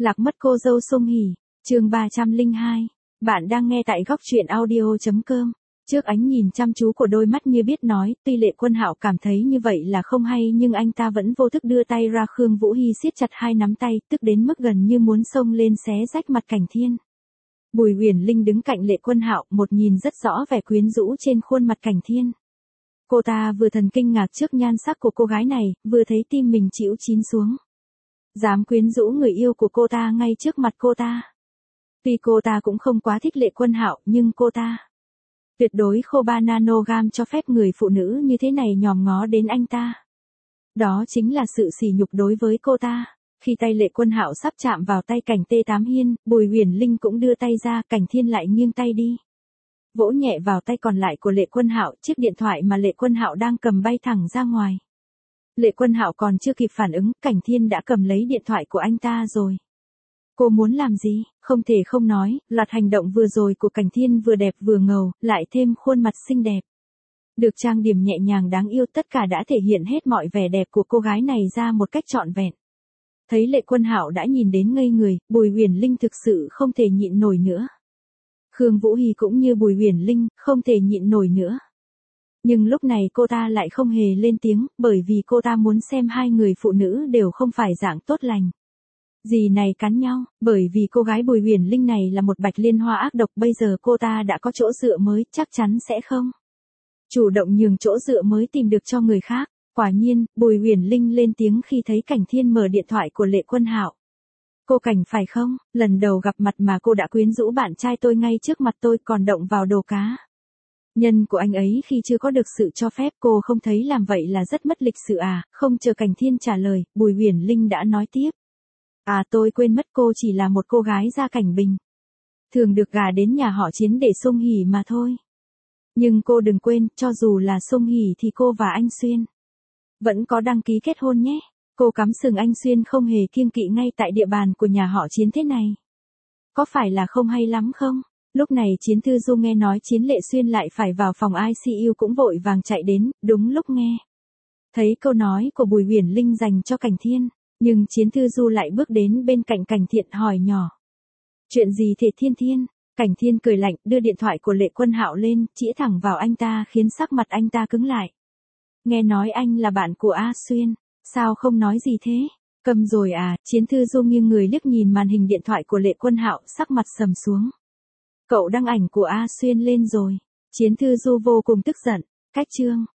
Lạc mất cô dâu Song Hỷ, chương 302. Bạn đang nghe tại góc truyện audio.com. Trước ánh nhìn chăm chú của đôi mắt như biết nói, tuy Lệ Quân Hạo cảm thấy như vậy là không hay nhưng anh ta vẫn vô thức đưa tay ra. Khương Vũ Hy siết chặt hai nắm tay, tức đến mức gần như muốn xông lên xé rách mặt Cảnh Thiên. Bùi Huyền Linh đứng cạnh Lệ Quân Hạo, một nhìn rất rõ vẻ quyến rũ trên khuôn mặt Cảnh Thiên. Cô ta vừa thần kinh ngạc trước nhan sắc của cô gái này, vừa thấy tim mình chĩu chín xuống. Dám quyến rũ người yêu của cô ta ngay trước mặt cô ta. Tuy cô ta cũng không quá thích Lệ Quân Hạo, nhưng cô ta tuyệt đối không nanogram cho phép người phụ nữ như thế này nhòm ngó đến anh ta. Đó chính là sự sỉ nhục đối với cô ta. Khi tay Lệ Quân Hạo sắp chạm vào tay Cảnh T8 Hiên, Bùi Huyền Linh cũng đưa tay ra, Cảnh Thiên lại nghiêng tay đi. Vỗ nhẹ vào tay còn lại của Lệ Quân Hạo, chiếc điện thoại mà Lệ Quân Hạo đang cầm bay thẳng ra ngoài. Lệ Quân Hạo còn chưa kịp phản ứng, Cảnh Thiên đã cầm lấy điện thoại của anh ta rồi. Cô muốn làm gì? Không thể không nói, loạt hành động vừa rồi của Cảnh Thiên vừa đẹp vừa ngầu, lại thêm khuôn mặt xinh đẹp. Được trang điểm nhẹ nhàng đáng yêu, tất cả đã thể hiện hết mọi vẻ đẹp của cô gái này ra một cách trọn vẹn. Thấy Lệ Quân Hạo đã nhìn đến ngây người, Bùi Huyền Linh thực sự không thể nhịn nổi nữa. Khương Vũ Hy cũng như Bùi Huyền Linh, không thể nhịn nổi nữa. Nhưng lúc này cô ta lại không hề lên tiếng, bởi vì cô ta muốn xem hai người phụ nữ đều không phải dạng tốt lành. Gì này cắn nhau, bởi vì cô gái Bùi Huyền Linh này là một bạch liên hoa ác độc, bây giờ cô ta đã có chỗ dựa mới, chắc chắn sẽ không chủ động nhường chỗ dựa mới tìm được cho người khác. Quả nhiên, Bùi Huyền Linh lên tiếng khi thấy Cảnh Thiên mở điện thoại của Lệ Quân Hạo. Cô Cảnh phải không, lần đầu gặp mặt mà cô đã quyến rũ bạn trai tôi ngay trước mặt tôi, còn động vào đồ cá nhân của anh ấy khi chưa có được sự cho phép. Cô không thấy làm vậy là rất mất lịch sự à? Không chờ Cảnh Thiên trả lời, Bùi Huyền Linh đã nói tiếp. À, tôi quên mất cô chỉ là một cô gái gia cảnh bình thường được gả đến nhà họ Chiến để Song Hỷ mà thôi. Nhưng cô đừng quên, cho dù là Song Hỷ thì cô và anh Xuyên vẫn có đăng ký kết hôn nhé. Cô cắm sừng anh Xuyên không hề kiêng kỵ ngay tại địa bàn của nhà họ Chiến thế này. Có phải là không hay lắm không? Lúc này Chiến Thư Du nghe nói Chiến Lệ Xuyên lại phải vào phòng ICU cũng vội vàng chạy đến, đúng lúc nghe thấy câu nói của Bùi Huyền Linh dành cho Cảnh Thiên, nhưng Chiến Thư Du lại bước đến bên cạnh Cảnh Thiên hỏi nhỏ. Chuyện gì thế Thiên Thiên? Cảnh Thiên cười lạnh, đưa điện thoại của Lệ Quân Hạo lên, chĩa thẳng vào anh ta khiến sắc mặt anh ta cứng lại. Nghe nói anh là bạn của A Xuyên, sao không nói gì thế? Cầm rồi à? Chiến Thư Du nghiêng người liếc nhìn màn hình điện thoại của Lệ Quân Hạo, sắc mặt sầm xuống. Cậu đăng ảnh của A Xuyên lên rồi. Chiến Thư Du vô cùng tức giận. Cách chương